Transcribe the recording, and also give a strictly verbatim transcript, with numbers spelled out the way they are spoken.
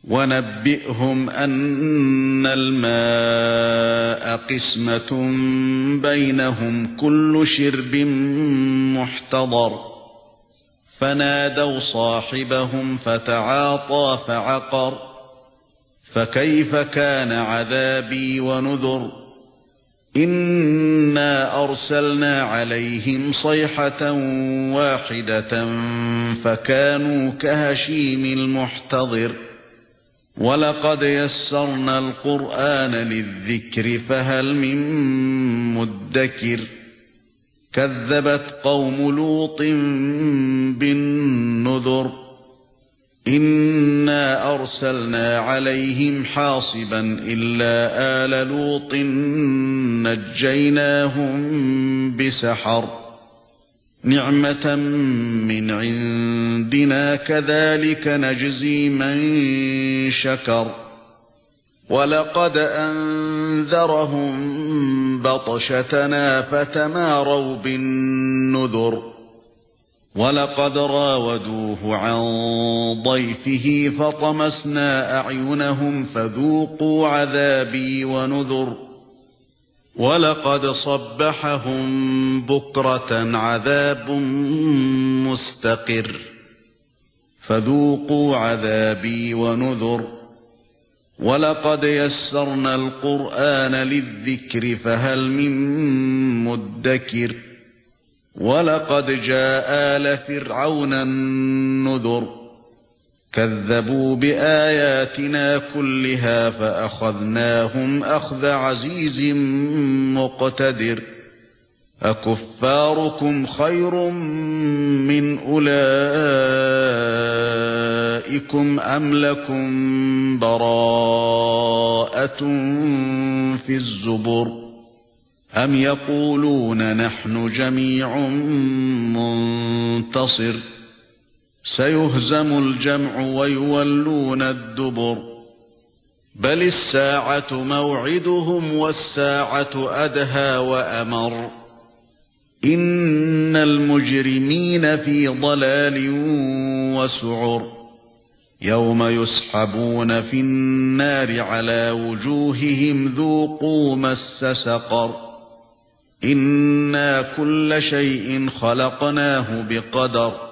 ونبئهم أن الماء قسمة بينهم كل شرب محتضر فنادوا صاحبهم فتعاطى فعقر فكيف كان عذابي ونذر إنا أرسلنا عليهم صيحة واحدة فكانوا كهشيم المحتضر ولقد يسرنا القرآن للذكر فهل من مدكر كذبت قوم لوط بالنذر إنا أرسلنا عليهم حاصبا إلا آل لوط نجيناهم بسحر نعمة من عندنا كذلك نجزي من شكر ولقد أنذرهم بطشتنا فتماروا بالنذر ولقد راودوه عن ضيفه فطمسنا أعينهم فذوقوا عذابي ونذر ولقد صبحهم بكرة عذاب مستقر فذوقوا عذابي ونذر ولقد يسرنا القرآن للذكر فهل من مدكر ولقد جاء آل فرعون النذر كذبوا بآياتنا كلها فأخذناهم أخذ عزيز مقتدر أكفاركم خير من أولئكم أم لكم براءة في الزبر أم يقولون نحن جميع منتصر سيهزم الجمع ويولون الدبر بل الساعة موعدهم والساعة أدهى وأمر إن المجرمين في ضلال وسعر يوم يسحبون في النار على وجوههم ذوقوا مس سقر إنا كل شيء خلقناه بقدر